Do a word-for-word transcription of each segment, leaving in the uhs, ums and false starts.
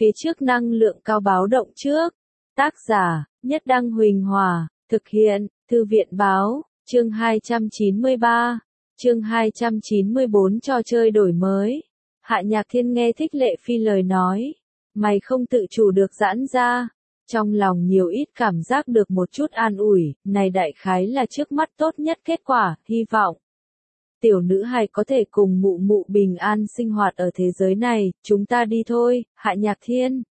phía trước năng lượng cao báo động trước. Tác giả, Nhất Đăng Huỳnh Hòa, thực hiện, Thư viện Báo, chương hai trăm chín mươi ba, chương hai trăm chín mươi bốn trò chơi đổi mới. Hạ Nhạc Thiên nghe Thích Lệ Phi lời nói, mày không tự chủ được giãn ra, trong lòng nhiều ít cảm giác được một chút an ủi, này đại khái là trước mắt tốt nhất kết quả, hy vọng. Tiểu nữ hài có thể cùng mụ mụ bình an sinh hoạt ở thế giới này, chúng ta đi thôi, Hạ Nhạc Thiên.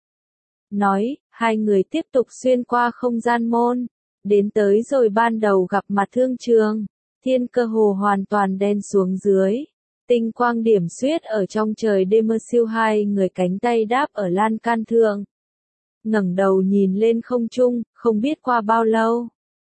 Nói, hai người tiếp tục xuyên qua không gian môn, đến tới rồi ban đầu gặp mặt thương trường, thiên cơ hồ hoàn toàn đen xuống dưới. Tinh quang điểm xuyết ở trong trời đêm mơ siêu hai người cánh tay đáp ở lan can thượng. Ngẩng đầu nhìn lên không trung, không biết qua bao lâu.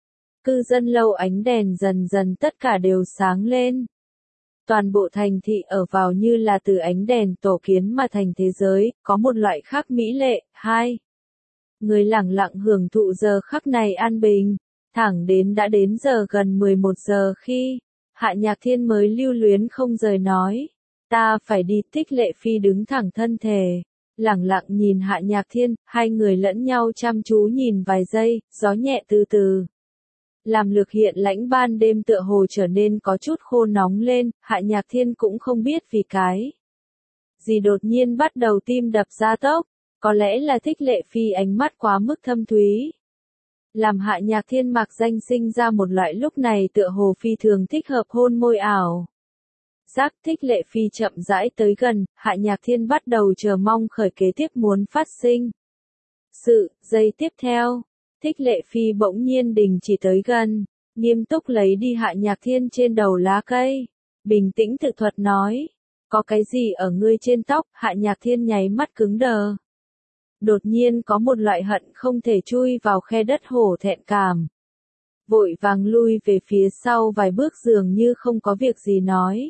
Cư dân lâu ánh đèn dần dần tất cả đều sáng lên. Toàn bộ thành thị ở vào như là từ ánh đèn tổ kiến mà thành thế giới, có một loại khác mỹ lệ. Hai người lặng lặng hưởng thụ giờ khắc này an bình, thẳng đến đã đến giờ gần mười một giờ khi Hạ Nhạc Thiên mới lưu luyến không rời nói, ta phải đi. Thích Lệ Phi đứng thẳng thân thể, lặng lặng nhìn Hạ Nhạc Thiên, hai người lẫn nhau chăm chú nhìn vài giây, gió nhẹ từ từ. Làm lược hiện lãnh ban đêm tựa hồ trở nên có chút khô nóng lên, Hạ Nhạc Thiên cũng không biết vì cái gì đột nhiên bắt đầu tim đập gia tốc, có lẽ là Thích Lệ Phi ánh mắt quá mức thâm thúy. Làm Hạ Nhạc Thiên mặc danh sinh ra một loại lúc này tựa hồ phi thường thích hợp hôn môi ảo. Giác. Thích Lệ Phi chậm rãi tới gần, Hạ Nhạc Thiên bắt đầu chờ mong khởi kế tiếp muốn phát sinh. Sự, giây tiếp theo, Thích Lệ Phi bỗng nhiên đình chỉ tới gần, nghiêm túc lấy đi Hạ Nhạc Thiên trên đầu lá cây, bình tĩnh tự thuật nói, có cái gì ở ngươi trên tóc. Hạ Nhạc Thiên nháy mắt cứng đờ. Đột nhiên có một loại hận không thể chui vào khe đất hổ thẹn cảm. Vội vàng lui về phía sau vài bước dường như không có việc gì nói.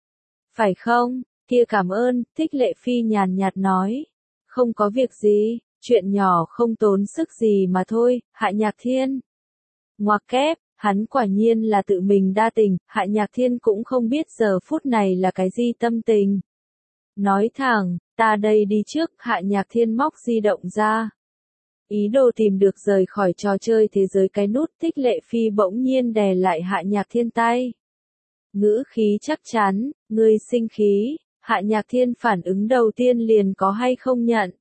Phải không, kia cảm ơn. Thích Lệ Phi nhàn nhạt nói. Không có việc gì, chuyện nhỏ không tốn sức gì mà thôi. Hạ Nhạc Thiên. Ngoặc kép, hắn quả nhiên là tự mình đa tình, Hạ Nhạc Thiên cũng không biết giờ phút này là cái gì tâm tình. Nói thẳng, ta đây đi trước. Hạ Nhạc Thiên móc di động ra, ý đồ tìm được rời khỏi trò chơi thế giới cái nút. Thích Lệ Phi bỗng nhiên đè lại Hạ Nhạc Thiên tay, ngữ khí chắc chắn, ngươi sinh khí. Hạ Nhạc Thiên phản ứng đầu tiên liền có hay không nhận.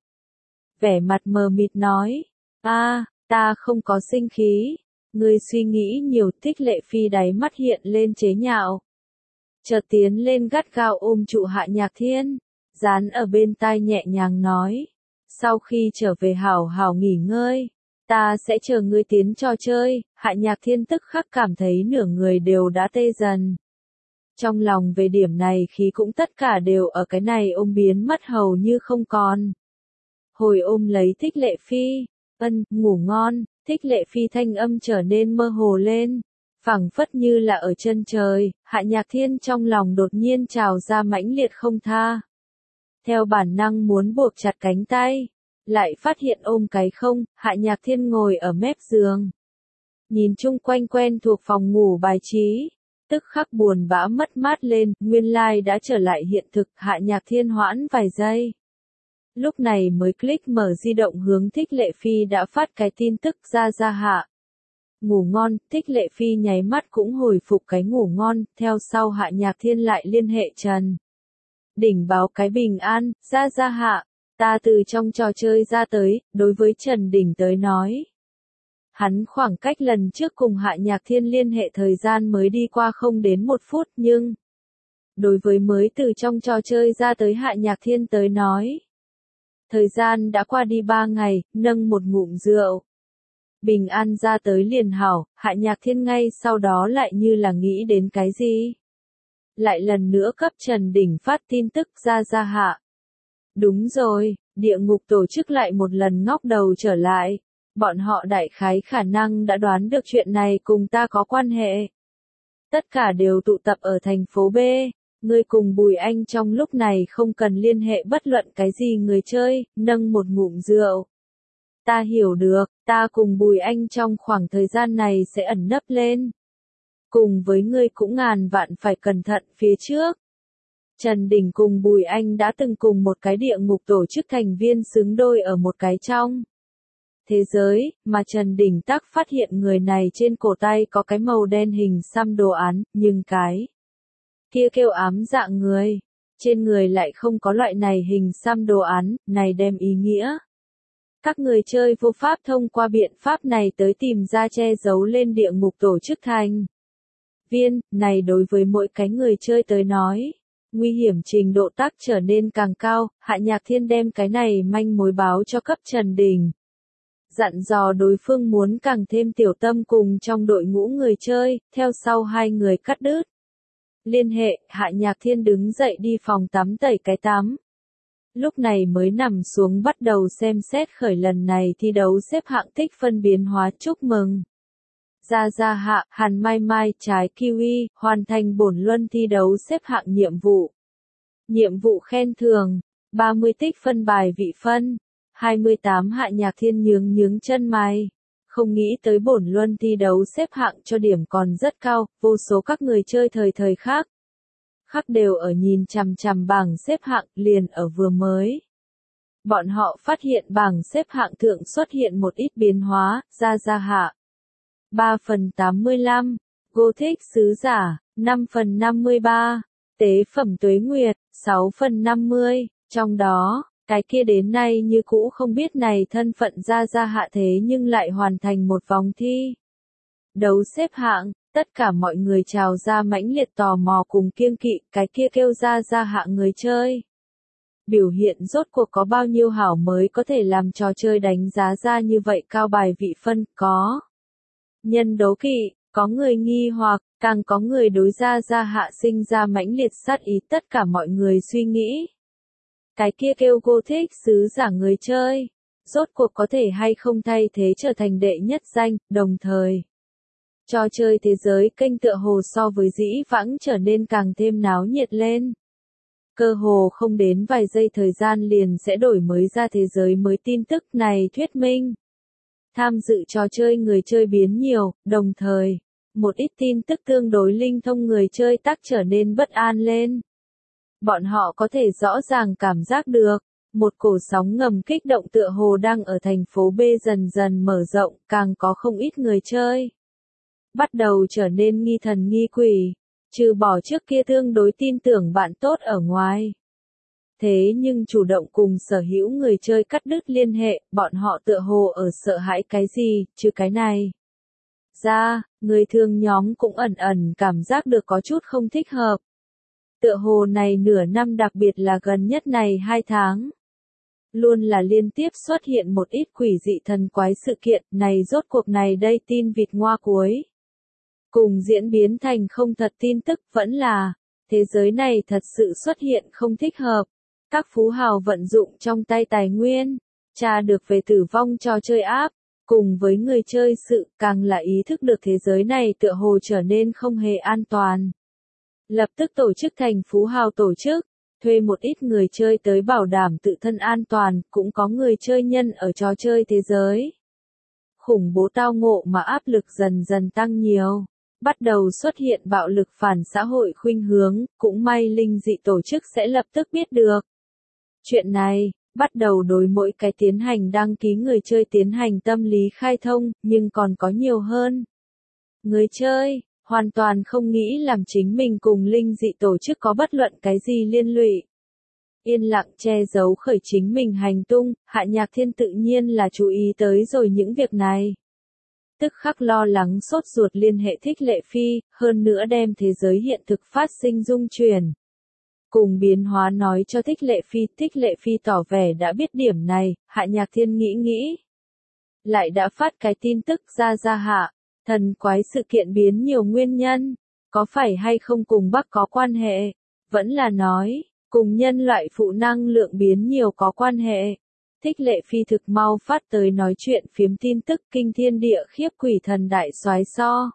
Vẻ mặt mờ mịt nói, a, ta không có sinh khí, ngươi suy nghĩ nhiều. Thích Lệ Phi đáy mắt hiện lên chế nhạo, chợt tiến lên gắt gao ôm trụ Hạ Nhạc Thiên, dán ở bên tai nhẹ nhàng nói, sau khi trở về hảo hảo nghỉ ngơi, ta sẽ chờ ngươi tiến trò chơi. Hạ Nhạc Thiên tức khắc cảm thấy nửa người đều đã tê dần. Trong lòng về điểm này khí cũng tất cả đều ở cái này ôm biến mất hầu như không còn. Hồi ôm lấy Thích Lệ Phi, ân, ngủ ngon. Thích Lệ Phi thanh âm trở nên mơ hồ lên, phảng phất như là ở chân trời. Hạ Nhạc Thiên trong lòng đột nhiên trào ra mãnh liệt không tha. Theo bản năng muốn buộc chặt cánh tay, lại phát hiện ôm cái không. Hạ Nhạc Thiên ngồi ở mép giường, nhìn chung quanh quen thuộc phòng ngủ bài trí, tức khắc buồn bã mất mát lên, nguyên lai đã trở lại hiện thực. Hạ Nhạc Thiên hoãn vài giây, lúc này mới click mở di động hướng Thích Lệ Phi đã phát cái tin tức ra. Ra hạ. Ngủ ngon. Thích Lệ Phi nháy mắt cũng hồi phục cái ngủ ngon, theo sau Hạ Nhạc Thiên lại liên hệ Trần Đỉnh báo cái bình an. Ra ra hạ, ta từ trong trò chơi ra tới. Đối với Trần Đỉnh tới nói, hắn khoảng cách lần trước cùng Hạ Nhạc Thiên liên hệ thời gian mới đi qua không đến một phút, nhưng đối với mới từ trong trò chơi ra tới Hạ Nhạc Thiên tới nói, thời gian đã qua đi ba ngày. Nâng một ngụm rượu, bình an ra tới liền hảo. Hạ Nhạc Thiên ngay sau đó lại như là nghĩ đến cái gì, lại lần nữa cấp Trần Đỉnh phát tin tức. Ra ra hạ. Đúng rồi, địa ngục tổ chức lại một lần ngóc đầu trở lại. Bọn họ đại khái khả năng đã đoán được chuyện này cùng ta có quan hệ. Tất cả đều tụ tập ở thành phố B. Ngươi cùng Bùi Anh trong lúc này không cần liên hệ bất luận cái gì người chơi. Nâng một ngụm rượu. Ta hiểu được, ta cùng Bùi Anh trong khoảng thời gian này sẽ ẩn nấp lên. Cùng với ngươi cũng ngàn vạn phải cẩn thận phía trước. Trần Đình cùng Bùi Anh đã từng cùng một cái địa ngục tổ chức thành viên xứng đôi ở một cái trong thế giới, mà Trần Đình Tắc phát hiện người này trên cổ tay có cái màu đen hình xăm đồ án, nhưng cái kia kêu ám dạng người. Trên người lại không có loại này hình xăm đồ án, này đem ý nghĩa. Các người chơi vô pháp thông qua biện pháp này tới tìm ra che giấu lên địa ngục tổ chức thành viên, này đối với mỗi cái người chơi tới nói. Nguy hiểm trình độ tác trở nên càng cao, Hạ Nhạc Thiên đem cái này manh mối báo cho cấp Trần Đình. Dặn dò đối phương muốn càng thêm tiểu tâm cùng trong đội ngũ người chơi, theo sau hai người cắt đứt liên hệ, Hạ Nhạc Thiên đứng dậy đi phòng tắm tẩy cái tắm. Lúc này mới nằm xuống bắt đầu xem xét khởi lần này thi đấu xếp hạng tích phân biến hóa. Chúc mừng Gia Gia Hạ, Hàn Mai Mai, trái Kiwi, hoàn thành bổn luân thi đấu xếp hạng nhiệm vụ. Nhiệm vụ khen thưởng, ba mươi tích phân bài vị phân, hai mươi tám. Hạ Nhạc Thiên nhướng nhướng chân mày. Không nghĩ tới bổn luân thi đấu xếp hạng cho điểm còn rất cao, vô số các người chơi thời thời khác. Khác đều ở nhìn chằm chằm bảng xếp hạng, liền ở vừa mới. Bọn họ phát hiện bảng xếp hạng thượng xuất hiện một ít biến hóa. Gia Gia Hạ ba phần tám mươi lăm, Gothic Sứ Giả, năm phần năm mươi ba, Tế Phẩm Tuế Nguyệt, sáu phần năm mươi, trong đó, cái kia đến nay như cũ không biết này thân phận Gia Gia Hạ thế nhưng lại hoàn thành một vòng thi đấu xếp hạng, tất cả mọi người trào ra mãnh liệt tò mò cùng kiêng kỵ, cái kia kêu Gia Gia Hạ người chơi. Biểu hiện rốt cuộc có bao nhiêu hảo mới có thể làm trò chơi đánh giá ra như vậy cao bài vị phân, có nhân đố kỵ, có người nghi hoặc, càng có người đối Gia Gia Hạ sinh ra mãnh liệt sát ý. Tất cả mọi người suy nghĩ, cái kia kêu Gothic Sứ Giả người chơi, rốt cuộc có thể hay không thay thế trở thành đệ nhất danh, đồng thời. Trò chơi thế giới kênh tựa hồ so với dĩ vãng trở nên càng thêm náo nhiệt lên. Cơ hồ không đến vài giây thời gian liền sẽ đổi mới ra thế giới mới tin tức này thuyết minh. Tham dự trò chơi người chơi biến nhiều, đồng thời, một ít tin tức tương đối linh thông người chơi tác trở nên bất an lên. Bọn họ có thể rõ ràng cảm giác được, một cổ sóng ngầm kích động tựa hồ đang ở thành phố B dần dần mở rộng, càng có không ít người chơi bắt đầu trở nên nghi thần nghi quỷ, trừ bỏ trước kia tương đối tin tưởng bạn tốt ở ngoài. Thế nhưng chủ động cùng sở hữu người chơi cắt đứt liên hệ, bọn họ tựa hồ ở sợ hãi cái gì, chứ cái này. Ra, người thường nhóm cũng ẩn ẩn cảm giác được có chút không thích hợp. Tựa hồ này nửa năm đặc biệt là gần nhất này hai tháng. Luôn là liên tiếp xuất hiện một ít quỷ dị thần quái sự kiện, này rốt cuộc này đây tin vịt ngoa cuối. Cùng diễn biến thành không thật tin tức vẫn là, thế giới này thật sự xuất hiện không thích hợp. Các phú hào vận dụng trong tay tài nguyên, tra được về tử vong trò chơi áp, cùng với người chơi sự càng là ý thức được thế giới này tựa hồ trở nên không hề an toàn. Lập tức tổ chức thành phú hào tổ chức, thuê một ít người chơi tới bảo đảm tự thân an toàn, cũng có người chơi nhân ở trò chơi thế giới. Khủng bố tao ngộ mà áp lực dần dần tăng nhiều. Bắt đầu xuất hiện bạo lực phản xã hội khuynh hướng, cũng may linh dị tổ chức sẽ lập tức biết được. Chuyện này, bắt đầu đối mỗi cái tiến hành đăng ký người chơi tiến hành tâm lý khai thông, nhưng còn có nhiều hơn. Người chơi, hoàn toàn không nghĩ làm chính mình cùng linh dị tổ chức có bất luận cái gì liên lụy. Yên lặng che giấu khởi chính mình hành tung, Hạ Nhạc Thiên tự nhiên là chú ý tới rồi những việc này. Tức khắc lo lắng sốt ruột liên hệ Thích Lệ Phi, hơn nữa đem thế giới hiện thực phát sinh dung chuyển. Cùng biến hóa nói cho Thích Lệ Phi, Thích Lệ Phi tỏ vẻ đã biết điểm này, Hạ Nhạc Thiên nghĩ nghĩ. Lại đã phát cái tin tức ra ra hạ, thần quái sự kiện biến nhiều nguyên nhân, có phải hay không cùng Bắc có quan hệ, vẫn là nói, cùng nhân loại phụ năng lượng biến nhiều có quan hệ. Thích Lệ Phi thực mau phát tới nói chuyện phiếm tin tức kinh thiên địa khiếp quỷ thần đại soái so.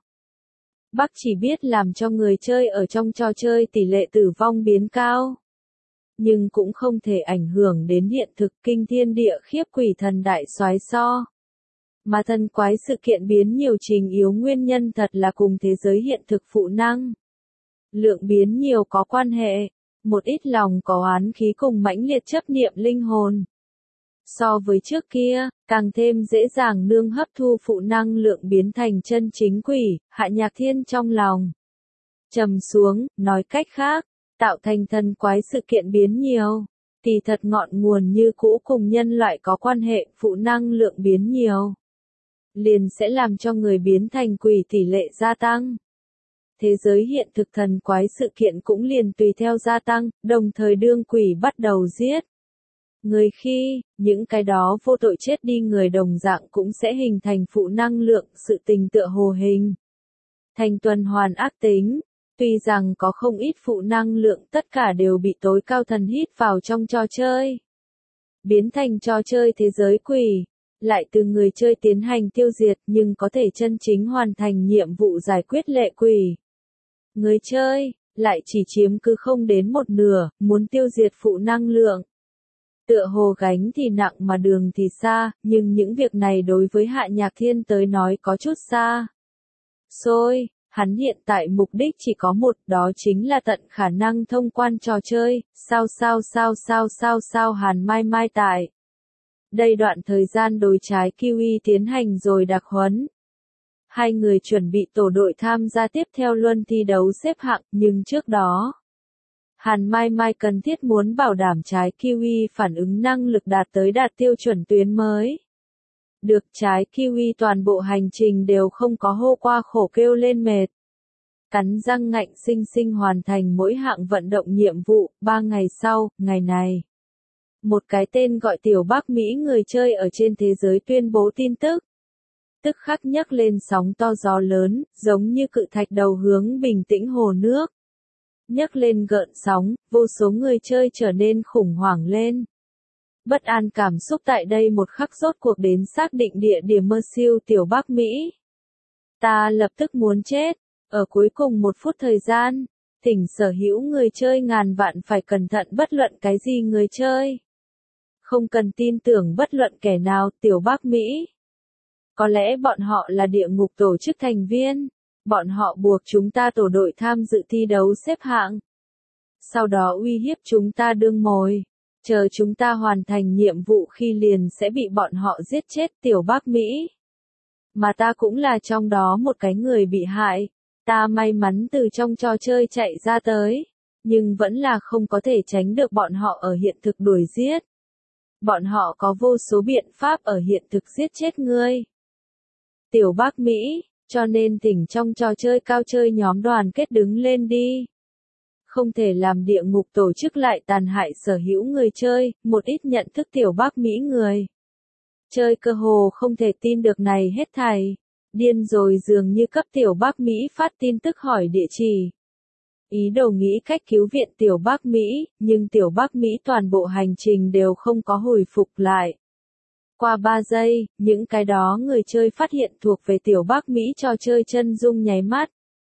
Bắc chỉ biết làm cho người chơi ở trong trò chơi tỷ lệ tử vong biến cao. Nhưng cũng không thể ảnh hưởng đến hiện thực kinh thiên địa khiếp quỷ thần đại soái so. Mà thần quái sự kiện biến nhiều trình yếu nguyên nhân thật là cùng thế giới hiện thực phụ năng lượng biến nhiều có quan hệ. một ít lòng có oán khí cùng mãnh liệt chấp niệm linh hồn. So với trước kia, càng thêm dễ dàng nương hấp thu phụ năng lượng biến thành chân chính quỷ, Hạ Nhạc Thiên trong lòng trầm xuống, nói cách khác, tạo thành thần quái sự kiện biến nhiều, kỳ thật ngọn nguồn như cũ cùng nhân loại có quan hệ, phụ năng lượng biến nhiều, liền sẽ làm cho người biến thành quỷ tỷ lệ gia tăng. Thế giới hiện thực thần quái sự kiện cũng liền tùy theo gia tăng, đồng thời đương quỷ bắt đầu giết người khi, những cái đó vô tội chết đi người đồng dạng cũng sẽ hình thành phụ năng lượng, sự tình tựa hồ hình thành tuần hoàn ác tính. Tuy rằng có không ít phụ năng lượng tất cả đều bị tối cao thần hít vào trong trò chơi, biến thành trò chơi thế giới quỷ, lại từ người chơi tiến hành tiêu diệt, nhưng có thể chân chính hoàn thành nhiệm vụ giải quyết lệ quỷ. Người chơi lại chỉ chiếm cứ không đến một nửa, muốn tiêu diệt phụ năng lượng. Tựa hồ gánh thì nặng mà đường thì xa, nhưng những việc này đối với Hạ Nhạc Thiên tới nói có chút xa xôi. Hắn hiện tại mục đích chỉ có một, đó chính là tận khả năng thông quan trò chơi, sao sao sao sao sao sao Hàn Mai Mai tại đây đoạn thời gian đối trái Kiwi tiến hành rồi đặc huấn. Hai người chuẩn bị tổ đội tham gia tiếp theo luân thi đấu xếp hạng, nhưng trước đó, Hàn Mai Mai cần thiết muốn bảo đảm trái Kiwi phản ứng năng lực đạt tới đạt tiêu chuẩn tuyến mới. Được trái Kiwi toàn bộ hành trình đều không có hô qua khổ kêu lên mệt. Cắn răng ngạnh sinh sinh hoàn thành mỗi hạng vận động nhiệm vụ, ba ngày sau, ngày này. Một cái tên gọi Tiểu Bắc Mỹ người chơi ở trên thế giới tuyên bố tin tức. Tức khắc nhấc lên sóng to gió lớn, giống như cự thạch đầu hướng bình tĩnh hồ nước. Nhấc lên gợn sóng, vô số người chơi trở nên khủng hoảng lên. Bất an cảm xúc tại đây một khắc rốt cuộc đến xác định địa điểm mơ siêu Tiểu Bắc Mỹ. Ta lập tức muốn chết, ở cuối cùng một phút thời gian, thỉnh sở hữu người chơi ngàn vạn phải cẩn thận bất luận cái gì người chơi. Không cần tin tưởng bất luận kẻ nào, Tiểu Bắc Mỹ. Có lẽ bọn họ là địa ngục tổ chức thành viên, bọn họ buộc chúng ta tổ đội tham dự thi đấu xếp hạng. Sau đó uy hiếp chúng ta đương mồi. Chờ chúng ta hoàn thành nhiệm vụ khi liền sẽ bị bọn họ giết chết, Tiểu Bắc Mỹ. Mà ta cũng là trong đó một cái người bị hại. Ta may mắn từ trong trò chơi chạy ra tới, nhưng vẫn là không có thể tránh được bọn họ ở hiện thực đuổi giết. Bọn họ có vô số biện pháp ở hiện thực giết chết ngươi. Tiểu Bắc Mỹ, cho nên thỉnh trong trò chơi cao chơi nhóm đoàn kết đứng lên đi. Không thể làm địa ngục tổ chức lại tàn hại sở hữu người chơi, một ít nhận thức Tiểu Bắc Mỹ người chơi cơ hồ không thể tin được này hết thảy. Điên rồi dường như cấp Tiểu Bắc Mỹ phát tin tức hỏi địa chỉ. Ý đồ nghĩ cách cứu viện Tiểu Bắc Mỹ, nhưng Tiểu Bắc Mỹ toàn bộ hành trình đều không có hồi phục lại. Qua ba giây, những cái đó người chơi phát hiện thuộc về Tiểu Bắc Mỹ trò chơi chân dung nháy mắt.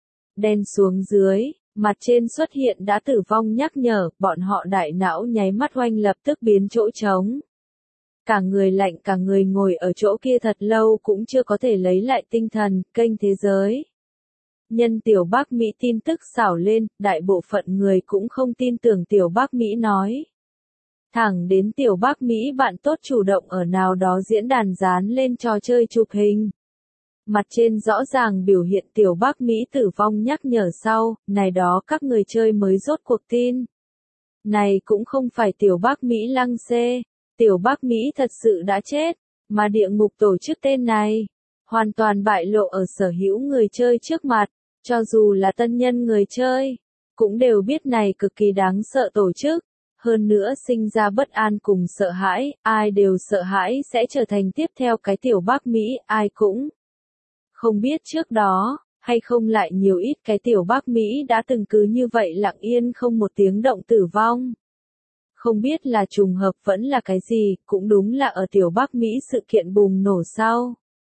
Đen xuống dưới, mặt trên xuất hiện đã tử vong nhắc nhở, bọn họ đại não nháy mắt oanh lập tức biến chỗ trống. Cả người lạnh cả người ngồi ở chỗ kia thật lâu cũng chưa có thể lấy lại tinh thần, kênh thế giới. Nhân Tiểu Bắc Mỹ tin tức xảo lên, đại bộ phận người cũng không tin tưởng Tiểu Bắc Mỹ nói. Thẳng đến Tiểu Bắc Mỹ bạn tốt chủ động ở nào đó diễn đàn dán lên trò chơi chụp hình. Mặt trên rõ ràng biểu hiện Tiểu Bắc Mỹ tử vong nhắc nhở sau, này đó các người chơi mới rốt cuộc tin. Này cũng không phải Tiểu Bắc Mỹ lăng xê, Tiểu Bắc Mỹ thật sự đã chết, mà địa ngục tổ chức tên này, hoàn toàn bại lộ ở sở hữu người chơi trước mặt, cho dù là tân nhân người chơi, cũng đều biết này cực kỳ đáng sợ tổ chức. Hơn nữa sinh ra bất an cùng sợ hãi, ai đều sợ hãi sẽ trở thành tiếp theo cái Tiểu Bắc Mỹ, ai cũng không biết trước đó, hay không lại nhiều ít cái Tiểu Bắc Mỹ đã từng cứ như vậy lặng yên không một tiếng động tử vong. Không biết là trùng hợp vẫn là cái gì, cũng đúng là ở Tiểu Bắc Mỹ sự kiện bùng nổ sau.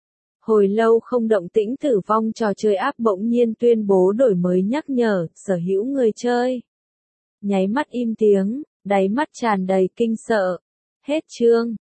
Hồi lâu không động tĩnh tử vong trò chơi áp bỗng nhiên tuyên bố đổi mới nhắc nhở, sở hữu người chơi. Nháy mắt im tiếng, đáy mắt tràn đầy kinh sợ. Hết chương.